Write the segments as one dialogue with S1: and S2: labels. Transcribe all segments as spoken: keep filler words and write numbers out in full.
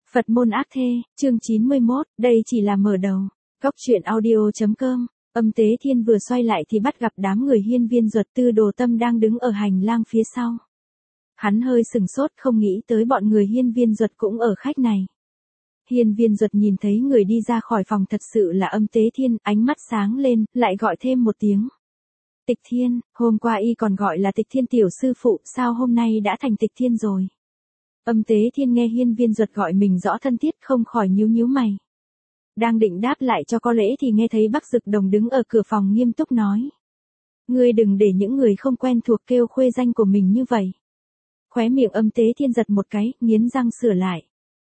S1: Phật môn ác thê, chương chín mươi mốt, đây chỉ là mở đầu. Góc truyện audio.com, Âm Tế Thiên vừa xoay lại thì bắt gặp đám người Hiên Viên Duật Tư Đồ Tâm đang đứng ở hành lang phía sau. Hắn hơi sừng sốt không nghĩ tới bọn người Hiên Viên Duật cũng ở khách này. Hiên Viên Duật nhìn thấy người đi ra khỏi phòng thật sự là Âm Tế Thiên, ánh mắt sáng lên, lại gọi thêm một tiếng. Tịch Thiên, hôm qua y còn gọi là Tịch Thiên tiểu sư phụ, sao hôm nay đã thành Tịch Thiên rồi? Âm Tế Thiên nghe Hiên Viên Duật gọi mình rõ thân thiết không khỏi nhíu nhíu mày. Đang định đáp lại cho có lễ thì nghe thấy Bắc Dực Đồng đứng ở cửa phòng nghiêm túc nói. Ngươi đừng để những người không quen thuộc kêu khuê danh của mình như vậy. Khóe miệng Âm Tế Thiên giật một cái, nghiến răng sửa lại.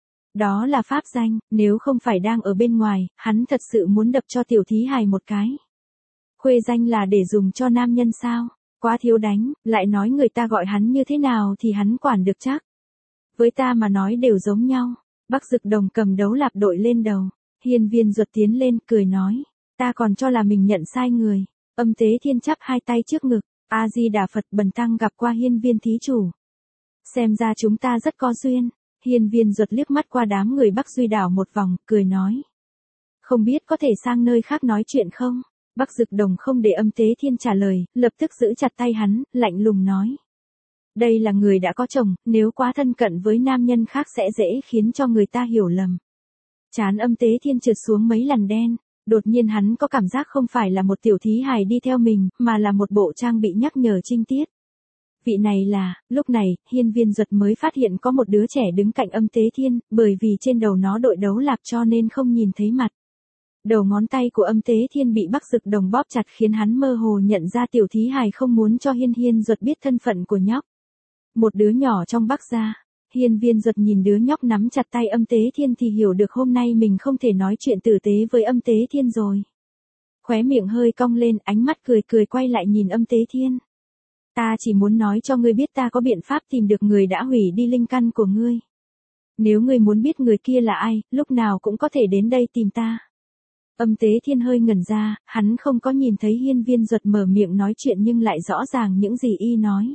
S1: Đó là pháp danh, nếu không phải đang ở bên ngoài, hắn thật sự muốn đập cho tiểu thí hài một cái. Khuê danh là để dùng cho nam nhân sao? Quá thiếu đánh, lại nói người ta gọi hắn như thế nào thì hắn quản được chắc. Với ta mà nói đều giống nhau. Bắc Dực Đồng cầm đấu lạp đội lên đầu. Hiên Viên Duật tiến lên, cười nói. Ta còn cho là mình nhận sai người. Âm Tế Thiên chắp hai tay trước ngực. A-di-đà Phật, bần tăng gặp qua Hiên Viên thí chủ. Xem ra chúng ta rất có duyên. Hiên Viên Duật liếc mắt qua đám người Bắc Duy đảo một vòng, cười nói. Không biết có thể sang nơi khác nói chuyện không? Bắc Dực Đồng không để Âm Tế Thiên trả lời, lập tức giữ chặt tay hắn, lạnh lùng nói. Đây là người đã có chồng, nếu quá thân cận với nam nhân khác sẽ dễ khiến cho người ta hiểu lầm. Trán Âm Tế Thiên trượt xuống mấy lần đen, đột nhiên hắn có cảm giác không phải là một tiểu thí hài đi theo mình, mà là một bộ trang bị nhắc nhở trinh tiết. Vị này là, lúc này, Hiên Viên Duật mới phát hiện có một đứa trẻ đứng cạnh Âm Tế Thiên, bởi vì trên đầu nó đội đấu lạp cho nên không nhìn thấy mặt. Đầu ngón tay của Âm Tế Thiên bị Bắc Dực Đồng bóp chặt khiến hắn mơ hồ nhận ra tiểu thí hài không muốn cho Hiên Hiên Duật biết thân phận của nhóc. Một đứa nhỏ trong Bắc gia. Hiên Viên Duật nhìn đứa nhóc nắm chặt tay Âm Tế Thiên thì hiểu được hôm nay mình không thể nói chuyện tử tế với Âm Tế Thiên rồi. Khóe miệng hơi cong lên, ánh mắt cười cười quay lại nhìn Âm Tế Thiên. Ta chỉ muốn nói cho ngươi biết ta có biện pháp tìm được người đã hủy đi linh căn của ngươi. Nếu ngươi muốn biết người kia là ai, lúc nào cũng có thể đến đây tìm ta. Âm Tế Thiên hơi ngẩn ra, hắn không có nhìn thấy Hiên Viên Duật mở miệng nói chuyện nhưng lại rõ ràng những gì y nói.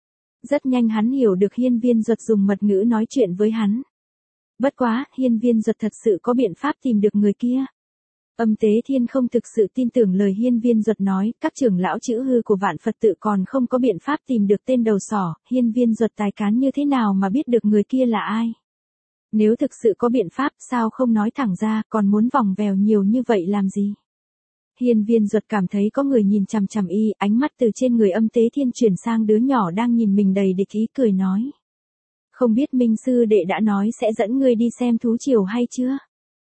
S1: Rất nhanh hắn hiểu được Hiên Viên Duật dùng mật ngữ nói chuyện với hắn. Bất quá, Hiên Viên Duật thật sự có biện pháp tìm được người kia. Âm Tế Thiên không thực sự tin tưởng lời Hiên Viên Duật nói, các trưởng lão chữ hư của Vạn Phật tự còn không có biện pháp tìm được tên đầu sỏ, Hiên Viên Duật tài cán như thế nào mà biết được người kia là ai. Nếu thực sự có biện pháp sao không nói thẳng ra, còn muốn vòng vèo nhiều như vậy làm gì? Hiên Viên Duật cảm thấy có người nhìn chằm chằm y, ánh mắt từ trên người Âm Tế Thiên chuyển sang đứa nhỏ đang nhìn mình đầy địch ý, cười nói. Không biết Minh sư đệ đã nói sẽ dẫn ngươi đi xem thú triều hay chưa?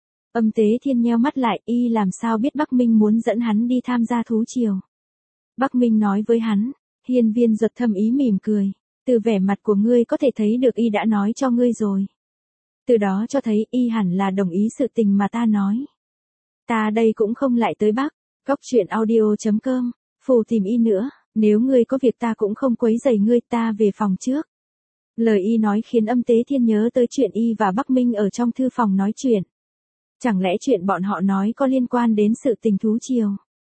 S1: Âm Tế Thiên nheo mắt lại, y làm sao biết Bắc Minh muốn dẫn hắn đi tham gia thú triều? Bắc Minh nói với hắn. Hiên Viên Duật thầm ý mỉm cười. Từ vẻ mặt của ngươi có thể thấy được y đã nói cho ngươi rồi. Từ đó cho thấy y hẳn là đồng ý sự tình mà ta nói. Ta đây cũng không lại tới Bắc. Góc truyện audio.com, phù tìm y nữa, nếu ngươi có việc ta cũng không quấy rầy ngươi, ta về phòng trước. Lời y nói khiến Âm Tế Thiên nhớ tới chuyện y và Bắc Minh ở trong thư phòng nói chuyện. Chẳng lẽ chuyện bọn họ nói có liên quan đến sự tình thú triều?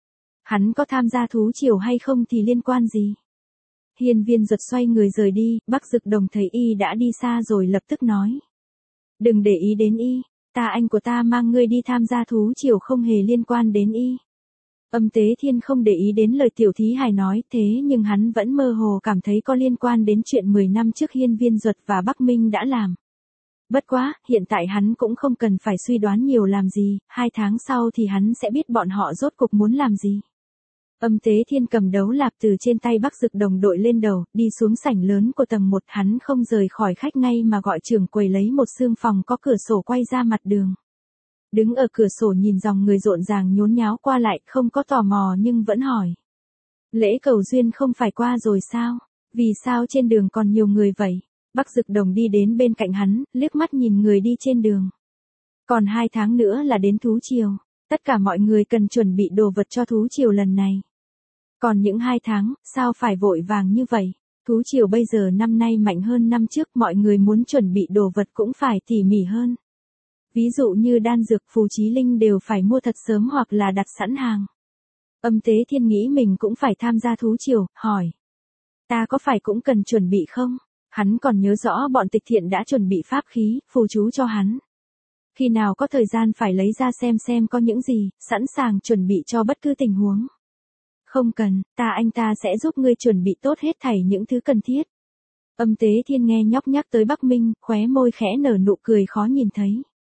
S1: Hắn có tham gia thú triều hay không thì liên quan gì? Hiên Viên Duật xoay người rời đi, Bắc Dực Đồng thấy y đã đi xa rồi lập tức nói. Đừng để ý đến y, ta anh của ta mang ngươi đi tham gia thú triều không hề liên quan đến y. Âm Tế Thiên không để ý đến lời tiểu thí hài nói, thế nhưng hắn vẫn mơ hồ cảm thấy có liên quan đến chuyện mười năm trước Hiên Viên Duật và Bắc Minh đã làm. Bất quá, hiện tại hắn cũng không cần phải suy đoán nhiều làm gì, hai tháng sau thì hắn sẽ biết bọn họ rốt cục muốn làm gì. Âm Tế Thiên cầm đấu lạp từ trên tay Bắc Dực Đồng đội lên đầu, đi xuống sảnh lớn của tầng một, hắn không rời khỏi khách ngay mà gọi trưởng quầy lấy một xương phòng có cửa sổ quay ra mặt đường. Đứng ở cửa sổ nhìn dòng người rộn ràng nhốn nháo qua lại, không có tò mò nhưng vẫn hỏi. Lễ cầu duyên không phải qua rồi sao? Vì sao trên đường còn nhiều người vậy? Bắc Dực Đồng đi đến bên cạnh hắn, liếc mắt nhìn người đi trên đường. Còn hai tháng nữa là đến thú triều. Tất cả mọi người cần chuẩn bị đồ vật cho thú triều lần này. Còn những hai tháng, sao phải vội vàng như vậy? Thú triều bây giờ năm nay mạnh hơn năm trước, mọi người muốn chuẩn bị đồ vật cũng phải tỉ mỉ hơn. Ví dụ như đan dược, phù chí linh đều phải mua thật sớm hoặc là đặt sẵn hàng. Âm Tế Thiên nghĩ mình cũng phải tham gia thú triều, hỏi. Ta có phải cũng cần chuẩn bị không? Hắn còn nhớ rõ bọn Tịch Thiện đã chuẩn bị pháp khí, phù chú cho hắn. Khi nào có thời gian phải lấy ra xem xem có những gì, sẵn sàng chuẩn bị cho bất cứ tình huống. Không cần, ta anh ta sẽ giúp ngươi chuẩn bị tốt hết thảy những thứ cần thiết. Âm Tế Thiên nghe nhóc nhắc tới Bắc Minh, khóe môi khẽ nở nụ cười khó nhìn thấy.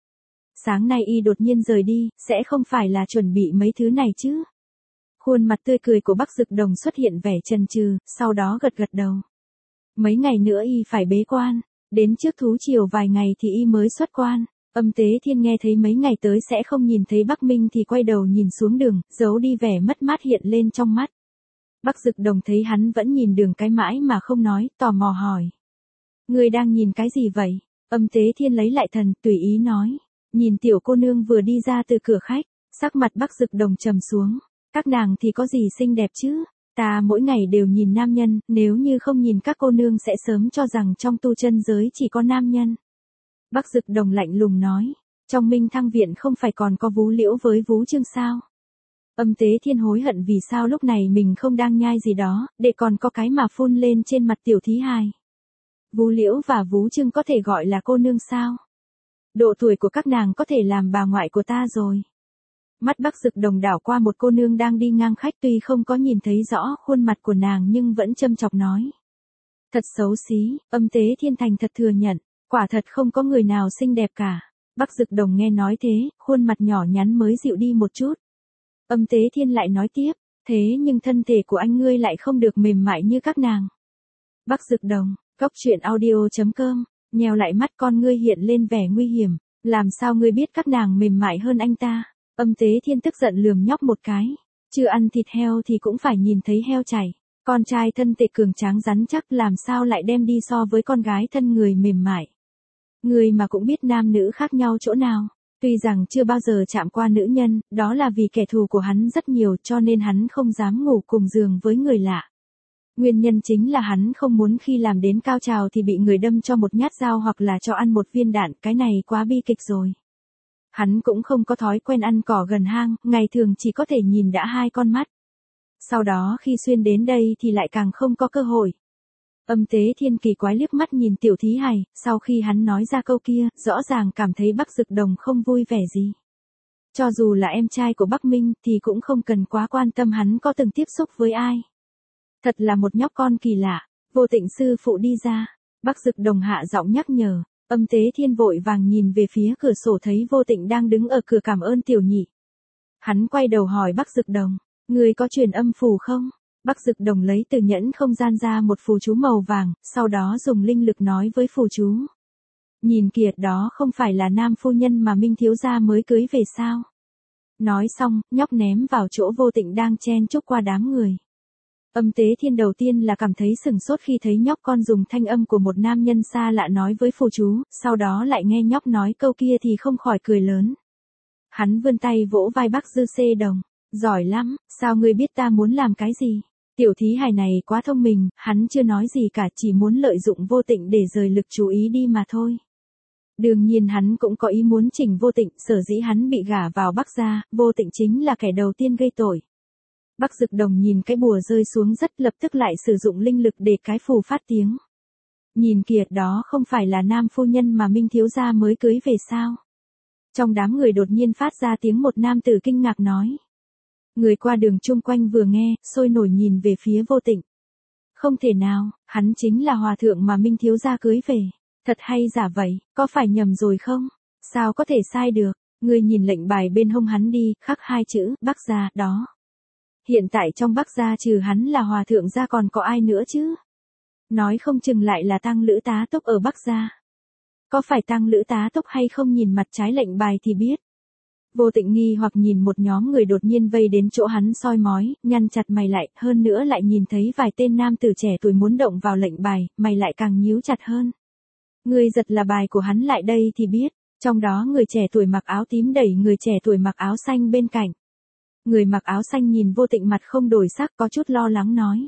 S1: Sáng nay y đột nhiên rời đi, sẽ không phải là chuẩn bị mấy thứ này chứ? Khuôn mặt tươi cười của Bắc Dực Đồng xuất hiện vẻ chần chừ, sau đó gật gật đầu. Mấy ngày nữa y phải bế quan, đến trước thú triều vài ngày thì y mới xuất quan. Âm Tế Thiên nghe thấy mấy ngày tới sẽ không nhìn thấy Bắc Minh thì quay đầu nhìn xuống đường, giấu đi vẻ mất mát hiện lên trong mắt. Bắc Dực Đồng thấy hắn vẫn nhìn đường cái mãi mà không nói, tò mò hỏi. Ngươi đang nhìn cái gì vậy? Âm Tế Thiên lấy lại thần, tùy ý nói. Nhìn tiểu cô nương vừa đi ra từ cửa khách, sắc mặt Bắc Dực Đồng trầm xuống. Các nàng thì có gì xinh đẹp chứ? Ta mỗi ngày đều nhìn nam nhân, nếu như không nhìn các cô nương sẽ sớm cho rằng trong tu chân giới chỉ có nam nhân. Bắc Dực Đồng lạnh lùng nói, trong Minh Thăng Viện không phải còn có Vú Liễu với Vú Trương sao? Âm Tế Thiên hối hận vì sao lúc này mình không đang nhai gì đó, để còn có cái mà phun lên trên mặt tiểu thí hài. Vú Liễu và Vú Trương có thể gọi là cô nương sao? Độ tuổi của các nàng có thể làm bà ngoại của ta rồi. Mắt Bắc Dực Đồng đảo qua một cô nương đang đi ngang khách, tuy không có nhìn thấy rõ khuôn mặt của nàng nhưng vẫn châm chọc nói. Thật xấu xí, Âm Tế Thiên thành thật thừa nhận, quả thật không có người nào xinh đẹp cả. Bắc Dực Đồng nghe nói thế, khuôn mặt nhỏ nhắn mới dịu đi một chút. Âm Tế Thiên lại nói tiếp, thế nhưng thân thể của anh ngươi lại không được mềm mại như các nàng. Bắc Dực Đồng, Góc Truyện Audio chấm com, nheo lại mắt con ngươi hiện lên vẻ nguy hiểm, làm sao ngươi biết các nàng mềm mại hơn anh ta? Âm Tế Thiên tức giận lườm nhóc một cái, chưa ăn thịt heo thì cũng phải nhìn thấy heo chảy, con trai thân tệ cường tráng rắn chắc làm sao lại đem đi so với con gái thân người mềm mại. Người mà cũng biết nam nữ khác nhau chỗ nào, tuy rằng chưa bao giờ chạm qua nữ nhân, đó là vì kẻ thù của hắn rất nhiều cho nên hắn không dám ngủ cùng giường với người lạ. Nguyên nhân chính là hắn không muốn khi làm đến cao trào thì bị người đâm cho một nhát dao hoặc là cho ăn một viên đạn, cái này quá bi kịch rồi. Hắn cũng không có thói quen ăn cỏ gần hang, ngày thường chỉ có thể nhìn đã hai con mắt. Sau đó khi xuyên đến đây thì lại càng không có cơ hội. Âm Tế Thiên kỳ quái liếc mắt nhìn tiểu thí hài, sau khi hắn nói ra câu kia, rõ ràng cảm thấy Bắc Dực Đồng không vui vẻ gì. Cho dù là em trai của Bắc Minh thì cũng không cần quá quan tâm hắn có từng tiếp xúc với ai. Thật là một nhóc con kỳ lạ. Vô Tịnh sư phụ đi ra, Bắc Dực Đồng hạ giọng nhắc nhở. Âm Tế Thiên vội vàng nhìn về phía cửa sổ thấy Vô Tịnh đang đứng ở cửa cảm ơn tiểu nhị. Hắn quay đầu hỏi Bắc Dực Đồng, người có truyền âm phù không? Bắc Dực Đồng lấy từ nhẫn không gian ra một phù chú màu vàng, sau đó dùng linh lực nói với phù chú. Nhìn kìa, đó không phải là nam phu nhân mà Minh thiếu gia mới cưới về sao? Nói xong, nhóc ném vào chỗ Vô Tịnh đang chen chúc qua đám người. Âm Tế Thiên đầu tiên là cảm thấy sừng sốt khi thấy nhóc con dùng thanh âm của một nam nhân xa lạ nói với phù chú, sau đó lại nghe nhóc nói câu kia thì không khỏi cười lớn. Hắn vươn tay vỗ vai Bắc Dư Xê Đồng, giỏi lắm, sao ngươi biết ta muốn làm cái gì? Tiểu thí hài này quá thông minh, hắn chưa nói gì cả, chỉ muốn lợi dụng Vô Tịnh để rời lực chú ý đi mà thôi. Đương nhiên hắn cũng có ý muốn chỉnh Vô Tịnh, sở dĩ hắn bị gả vào Bắc gia, Vô Tịnh chính là kẻ đầu tiên gây tội. Bắc Dực Đồng nhìn cái bùa rơi xuống rất lập tức lại sử dụng linh lực để cái phù phát tiếng. Nhìn kìa, đó không phải là nam phu nhân mà Minh thiếu gia mới cưới về sao? Trong đám người đột nhiên phát ra tiếng một nam tử kinh ngạc nói. Người qua đường chung quanh vừa nghe, sôi nổi nhìn về phía Vô Tịnh. Không thể nào, hắn chính là hòa thượng mà Minh thiếu gia cưới về. Thật hay giả vậy, có phải nhầm rồi không? Sao có thể sai được? Người nhìn lệnh bài bên hông hắn đi, khắc hai chữ, Bắc gia, đó. Hiện tại trong Bắc gia trừ hắn là hòa thượng gia còn có ai nữa chứ? Nói không chừng lại là Tăng Lữ Tá Túc ở Bắc gia. Có phải Tăng Lữ Tá Túc hay không nhìn mặt trái lệnh bài thì biết. Vô Tịnh nghi hoặc nhìn một nhóm người đột nhiên vây đến chỗ hắn soi mói, nhăn chặt mày lại, hơn nữa lại nhìn thấy vài tên nam tử trẻ tuổi muốn động vào lệnh bài, mày lại càng nhíu chặt hơn. Người giật là bài của hắn lại đây thì biết, trong đó người trẻ tuổi mặc áo tím đẩy người trẻ tuổi mặc áo xanh bên cạnh. Người mặc áo xanh nhìn Vô Tịnh mặt không đổi sắc, có chút lo lắng nói.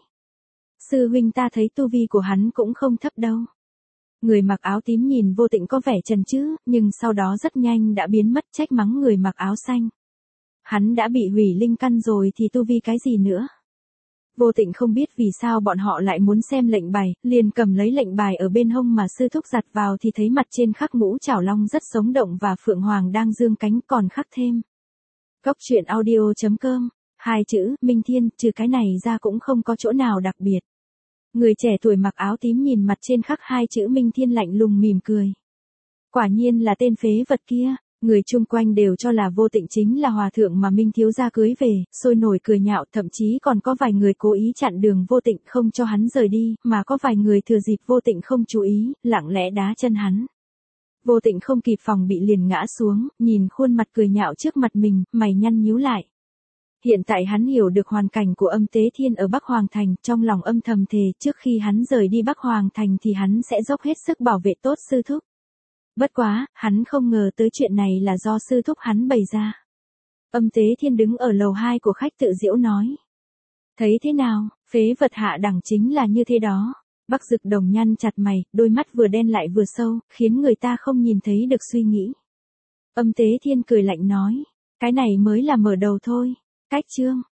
S1: Sư huynh, ta thấy tu vi của hắn cũng không thấp đâu. Người mặc áo tím nhìn Vô Tịnh có vẻ chần chừ, nhưng sau đó rất nhanh đã biến mất, trách mắng người mặc áo xanh. Hắn đã bị hủy linh căn rồi thì tu vi cái gì nữa? Vô Tịnh không biết vì sao bọn họ lại muốn xem lệnh bài, liền cầm lấy lệnh bài ở bên hông mà sư thúc giặt vào thì thấy mặt trên khắc ngũ trảo long rất sống động và phượng hoàng đang dương cánh còn khắc thêm. Cốc truyện audio chấm com, hai chữ, Minh Thiên, trừ cái này ra cũng không có chỗ nào đặc biệt. Người trẻ tuổi mặc áo tím nhìn mặt trên khắc hai chữ Minh Thiên lạnh lùng mỉm cười. Quả nhiên là tên phế vật kia. Người chung quanh đều cho là Vô Tịnh chính là hòa thượng mà Minh thiếu gia cưới về, sôi nổi cười nhạo, thậm chí còn có vài người cố ý chặn đường Vô Tịnh không cho hắn rời đi, mà có vài người thừa dịp Vô Tịnh không chú ý, lặng lẽ đá chân hắn. Vô Tịnh không kịp phòng bị liền ngã xuống, nhìn khuôn mặt cười nhạo trước mặt mình, mày nhăn nhíu lại. Hiện tại hắn hiểu được hoàn cảnh của Âm Tế Thiên ở Bắc Hoàng Thành, trong lòng âm thầm thề trước khi hắn rời đi Bắc Hoàng Thành thì hắn sẽ dốc hết sức bảo vệ tốt sư thúc. Bất quá, hắn không ngờ tới chuyện này là do sư thúc hắn bày ra. Âm Tế Thiên đứng ở lầu hai của khách tự giễu nói. Thấy thế nào, phế vật hạ đẳng chính là như thế đó. Bắc Dực Đồng nhăn chặt mày, đôi mắt vừa đen lại vừa sâu, khiến người ta không nhìn thấy được suy nghĩ. Âm Tế Thiên cười lạnh nói. Cái này mới là mở đầu thôi. Cách chương.